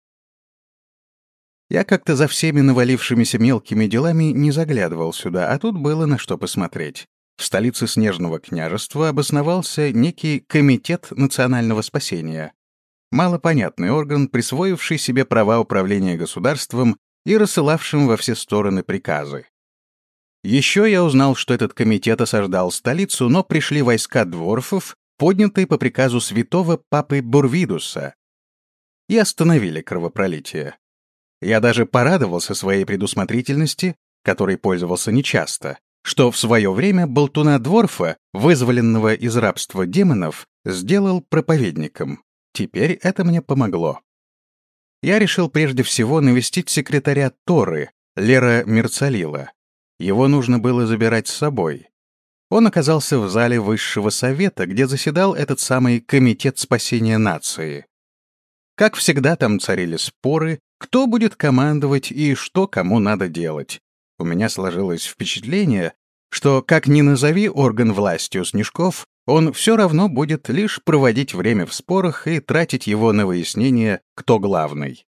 Я как-то за всеми навалившимися мелкими делами не заглядывал сюда, а тут было на что посмотреть. В столице Снежного княжества обосновался некий Комитет национального спасения. Малопонятный орган, присвоивший себе права управления государством и рассылавшим во все стороны приказы. Еще я узнал, что этот комитет осаждал столицу, но пришли войска дворфов, поднятые по приказу святого папы Бурвидуса, и остановили кровопролитие. Я даже порадовался своей предусмотрительности, которой пользовался нечасто, что в свое время болтуна Дворфа, вызволенного из рабства демонов, сделал проповедником. Теперь это мне помогло. Я решил прежде всего навестить секретаря Торы, Лера Мерцалила. Его нужно было забирать с собой. Он оказался в зале Высшего Совета, где заседал этот самый Комитет спасения нации. Как всегда, там царили споры, кто будет командовать и что кому надо делать. У меня сложилось впечатление, что, как ни назови орган власти у Снежков, он все равно будет лишь проводить время в спорах и тратить его на выяснение, кто главный.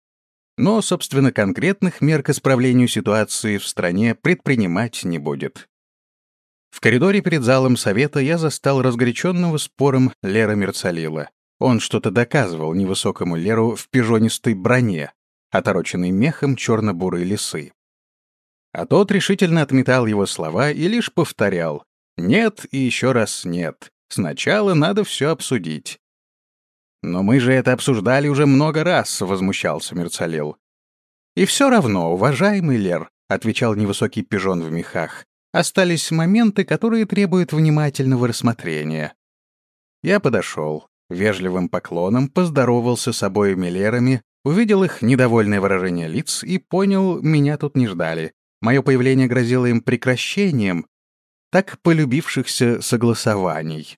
Но, собственно, конкретных мер к исправлению ситуации в стране предпринимать не будет. В коридоре перед залом совета я застал разгоряченного спором Лера Мерцалила. Он что-то доказывал невысокому Леру в пижонистой броне, отороченной мехом черно-бурой лисы. А тот решительно отметал его слова и лишь повторял: «Нет и еще раз нет. Сначала надо все обсудить». «Но мы же это обсуждали уже много раз», — возмущался Мерцалил. «И все равно, уважаемый Лер», — отвечал невысокий пижон в мехах, «остались моменты, которые требуют внимательного рассмотрения». Я подошел, вежливым поклоном поздоровался с обоими Лерами, увидел их недовольное выражение лиц и понял, меня тут не ждали. Мое появление грозило им прекращением так полюбившихся согласований.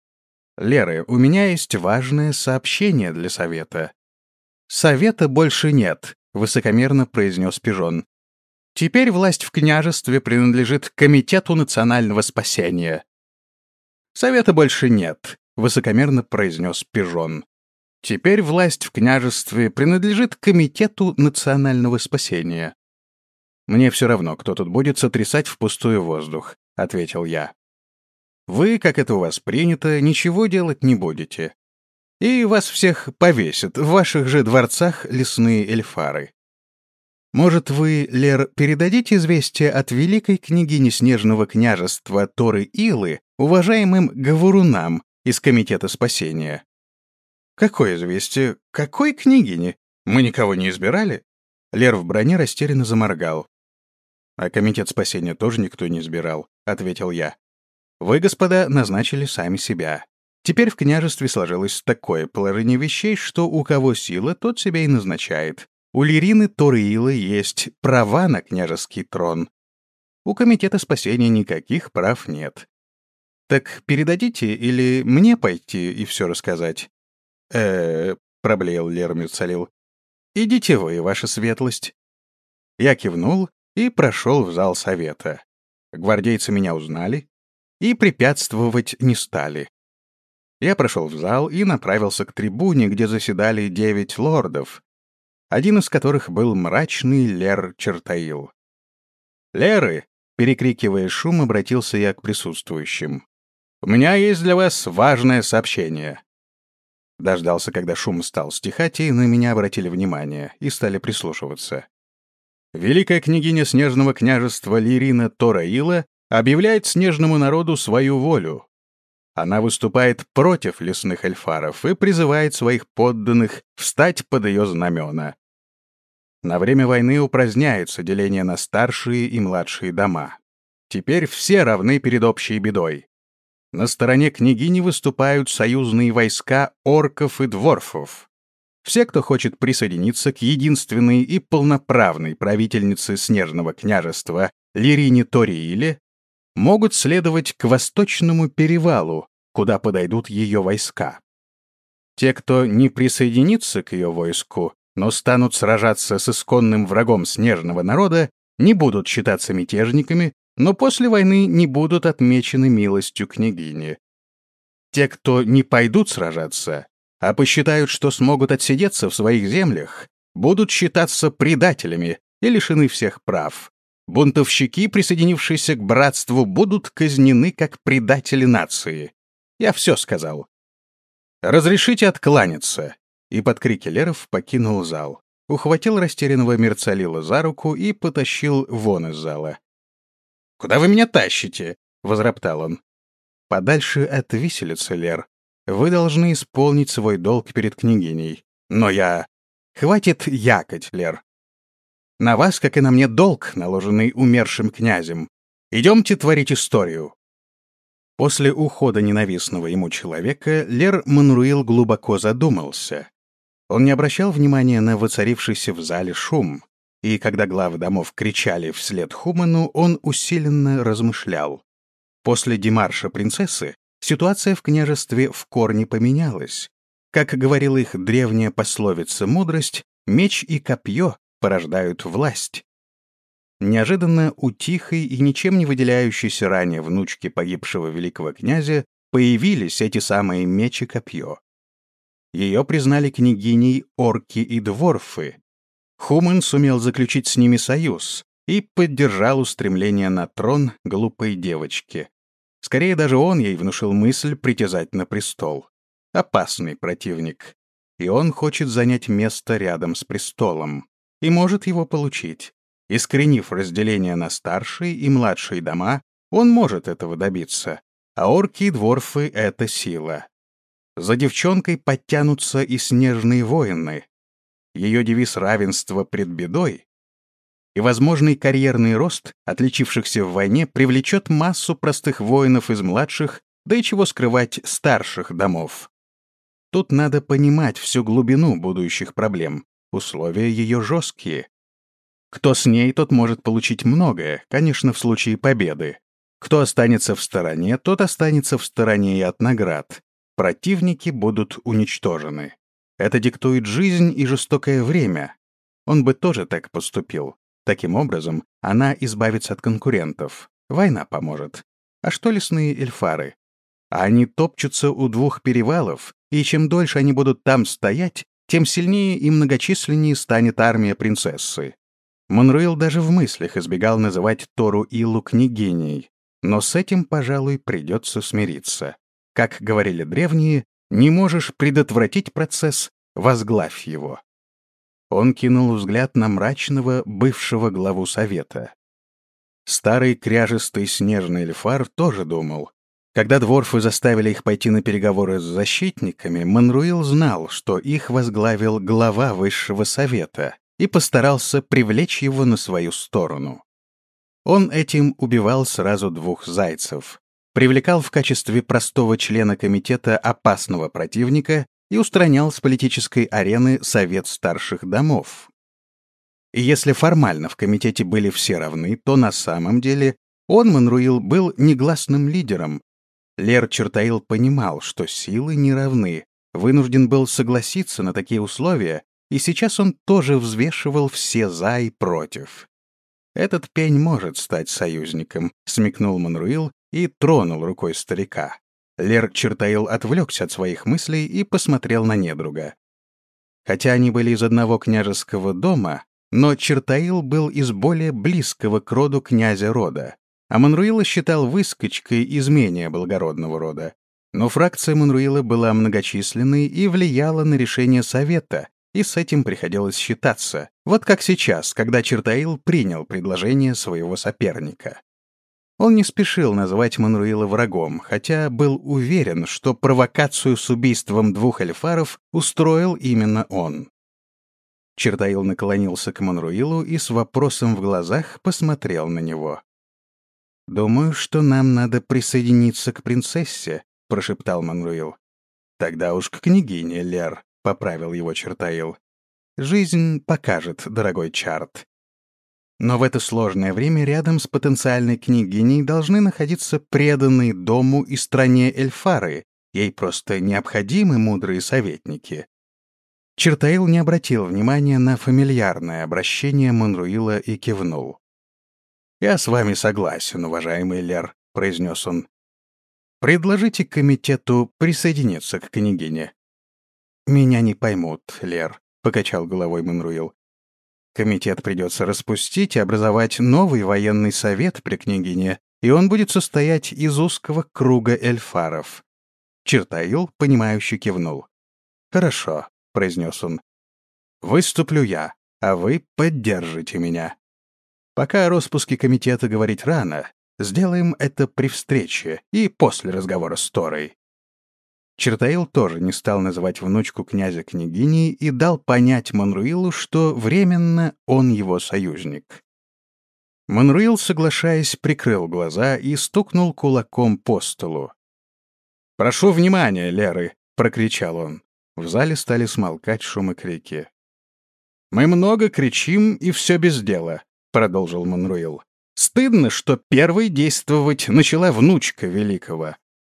«Леры, у меня есть важное сообщение для совета». «Совета больше нет», — высокомерно произнес пижон. «Теперь власть в княжестве принадлежит Комитету национального спасения». «Совета больше нет», — высокомерно произнес пижон. «Теперь власть в княжестве принадлежит Комитету национального спасения». «Мне все равно, кто тут будет сотрясать впустую воздух», — ответил я. «Вы, как это у вас принято, ничего делать не будете. И вас всех повесят в ваших же дворцах лесные эльфары. Может, вы, Лер, передадите известие от великой княгини Снежного княжества Торы Илы уважаемым говорунам из Комитета спасения?» «Какое известие? Какой княгини? Мы никого не избирали?» Лер в броне растерянно заморгал. «А Комитет спасения тоже никто не избирал», — ответил я. «Вы, господа, назначили сами себя. Теперь в княжестве сложилось такое положение вещей, что у кого сила, тот себя и назначает. У Лирины Торыилы есть права на княжеский трон. У Комитета спасения никаких прав нет. Так передадите или мне пойти и все рассказать?» Проблеял Лер Мерцалил. «Идите вы, ваша светлость». Я кивнул и прошел в зал совета. Гвардейцы меня узнали и препятствовать не стали. Я прошел в зал и направился к трибуне, где заседали 9 лордов, один из которых был мрачный Лер Чертаил. «Леры!» — перекрикивая шум, обратился я к присутствующим. «У меня есть для вас важное сообщение». Дождался, когда шум стал стихать, и на меня обратили внимание и стали прислушиваться. Великая княгиня Снежного княжества Лирина Тораила объявляет снежному народу свою волю. Она выступает против лесных эльфаров и призывает своих подданных встать под ее знамена. На время войны упраздняется деление на старшие и младшие дома. Теперь все равны перед общей бедой. На стороне княгини выступают союзные войска орков и дворфов. Все, кто хочет присоединиться к единственной и полноправной правительнице Снежного княжества Лирине Торииле, могут следовать к Восточному перевалу, куда подойдут ее войска. Те, кто не присоединится к ее войску, но станут сражаться с исконным врагом снежного народа, не будут считаться мятежниками, но после войны не будут отмечены милостью княгини. Те, кто не пойдут сражаться, а посчитают, что смогут отсидеться в своих землях, будут считаться предателями и лишены всех прав. Бунтовщики, присоединившиеся к братству, будут казнены как предатели нации. Я все сказал. «Разрешите откланяться», и под крики леров покинул зал. Ухватил растерянного Мерцалила за руку и потащил вон из зала. «Куда вы меня тащите?» — возроптал он. «Подальше от виселицы, Лер. Вы должны исполнить свой долг перед княгиней. Но я... Хватит якать, Лер. На вас, как и на мне, долг, наложенный умершим князем. Идемте творить историю». После ухода ненавистного ему человека Лер Манруил глубоко задумался. Он не обращал внимания на воцарившийся в зале шум, и когда главы домов кричали вслед Хуману, он усиленно размышлял. После демарша принцессы ситуация в княжестве в корне поменялась. Как говорила их древняя пословица «Мудрость», меч и копье порождают власть. Неожиданно у тихой и ничем не выделяющейся ранее внучки погибшего великого князя появились эти самые меч и копье. Ее признали княгиней орки и дворфы. Хуман сумел заключить с ними союз и поддержал устремление на трон глупой девочки. Скорее даже он ей внушил мысль притязать на престол. Опасный противник. И он хочет занять место рядом с престолом. И может его получить. Искоренив разделение на старшие и младшие дома, он может этого добиться. А орки и дворфы — это сила. За девчонкой подтянутся и снежные воины. Ее девиз равенства пред бедой и возможный карьерный рост, отличившихся в войне, привлечет массу простых воинов из младших, да и чего скрывать, старших домов. Тут надо понимать всю глубину будущих проблем. Условия ее жесткие. Кто с ней, тот может получить многое, конечно, в случае победы. Кто останется в стороне, тот останется в стороне и от наград. Противники будут уничтожены. Это диктует жизнь и жестокое время. Он бы тоже так поступил. Таким образом, она избавится от конкурентов. Война поможет. А что лесные эльфары? Они топчутся у двух перевалов, и чем дольше они будут там стоять, тем сильнее и многочисленнее станет армия принцессы. Манруил даже в мыслях избегал называть Тору Илу княгиней, но с этим, пожалуй, придется смириться. Как говорили древние, не можешь предотвратить процесс, возглавь его. Он кинул взгляд на мрачного бывшего главу совета. Старый кряжестый снежный эльфар тоже думал. Когда дворфы заставили их пойти на переговоры с защитниками, Манруил знал, что их возглавил глава высшего совета, и постарался привлечь его на свою сторону. Он этим убивал сразу двух зайцев, привлекал в качестве простого члена комитета опасного противника и устранял с политической арены совет старших домов. И если формально в комитете были все равны, то на самом деле он, Манруил, был негласным лидером. Лер Чертаил понимал, что силы не равны, вынужден был согласиться на такие условия, и сейчас он тоже взвешивал все «за» и «против». «Этот пень может стать союзником», — смекнул Манруил и тронул рукой старика. Лер Чертаил отвлекся от своих мыслей и посмотрел на недруга. Хотя они были из одного княжеского дома, но Чертаил был из более близкого к роду князя рода, а Манруила считал выскочкой из менее благородного рода. Но фракция Манруила была многочисленной и влияла на решение совета, и с этим приходилось считаться, вот как сейчас, когда Чертаил принял предложение своего соперника. Он не спешил называть Манруила врагом, хотя был уверен, что провокацию с убийством двух эльфаров устроил именно он. Чертаил наклонился к Манруилу и с вопросом в глазах посмотрел на него. «Думаю, что нам надо присоединиться к принцессе», — прошептал Манруил. «Тогда уж к княгине, Лер», — поправил его Чертаил. «Жизнь покажет, дорогой Чарт. Но в это сложное время рядом с потенциальной княгиней должны находиться преданные дому и стране эльфары, ей просто необходимы мудрые советники». Чертаил не обратил внимания на фамильярное обращение Манруила и кивнул. «Я с вами согласен, уважаемый Лер», — произнес он. «Предложите комитету присоединиться к княгине». «Меня не поймут, Лер», — покачал головой Манруил. «Комитет придется распустить и образовать новый военный совет при княгине, и он будет состоять из узкого круга эльфаров». Чертаил, понимающе кивнул. «Хорошо», — произнес он. «Выступлю я, а вы поддержите меня. Пока о распуске комитета говорить рано, сделаем это при встрече и после разговора с Торой». Чертаил тоже не стал называть внучку князя княгиней и дал понять Манруилу, что временно он его союзник. Манруил, соглашаясь, прикрыл глаза и стукнул кулаком по столу. «Прошу внимания, Леры!» — прокричал он. В зале стали смолкать шум и крики. «Мы много кричим, и все без дела», — продолжил Манруил. «Стыдно, что первой действовать начала внучка великого.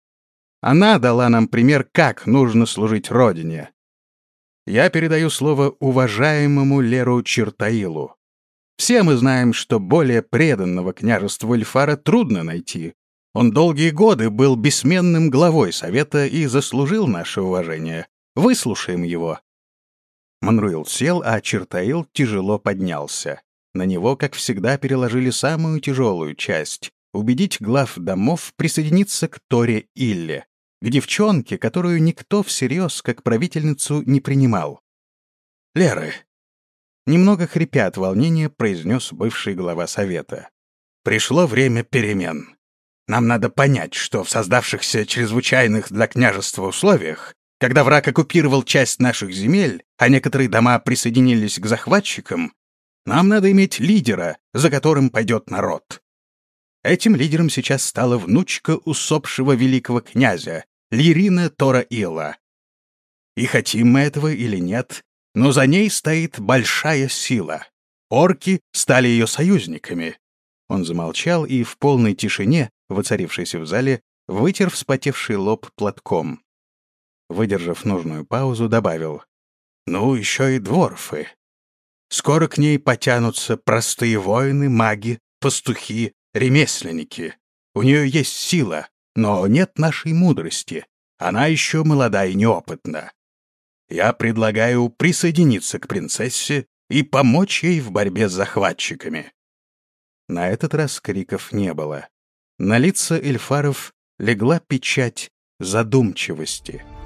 Она дала нам пример, как нужно служить Родине. Я передаю слово уважаемому Леру Чертаилу. Все мы знаем, что более преданного княжеству Эльфара трудно найти. Он долгие годы был бессменным главой совета и заслужил наше уважение. Выслушаем его». Манруил сел, а Чертаил тяжело поднялся. На него, как всегда, переложили самую тяжелую часть — убедить глав домов присоединиться к Торе Илле, к девчонке, которую никто всерьез как правительницу не принимал. «Леры», — немного хрипя от волнения, произнес бывший глава совета, «пришло время перемен. Нам надо понять, что в создавшихся чрезвычайных для княжества условиях, когда враг оккупировал часть наших земель, а некоторые дома присоединились к захватчикам, нам надо иметь лидера, за которым пойдет народ. Этим лидером сейчас стала внучка усопшего великого князя, Лирина Тора Илла. И хотим мы этого или нет, но за ней стоит большая сила. Орки стали ее союзниками». Он замолчал и в полной тишине, воцарившейся в зале, вытер вспотевший лоб платком. Выдержав нужную паузу, добавил: «Ну, еще и дворфы. Скоро к ней потянутся простые воины, маги, пастухи, ремесленники. У нее есть сила, но нет нашей мудрости. Она еще молода и неопытна. Я предлагаю присоединиться к принцессе и помочь ей в борьбе с захватчиками». На этот раз криков не было. На лица эльфаров легла печать задумчивости.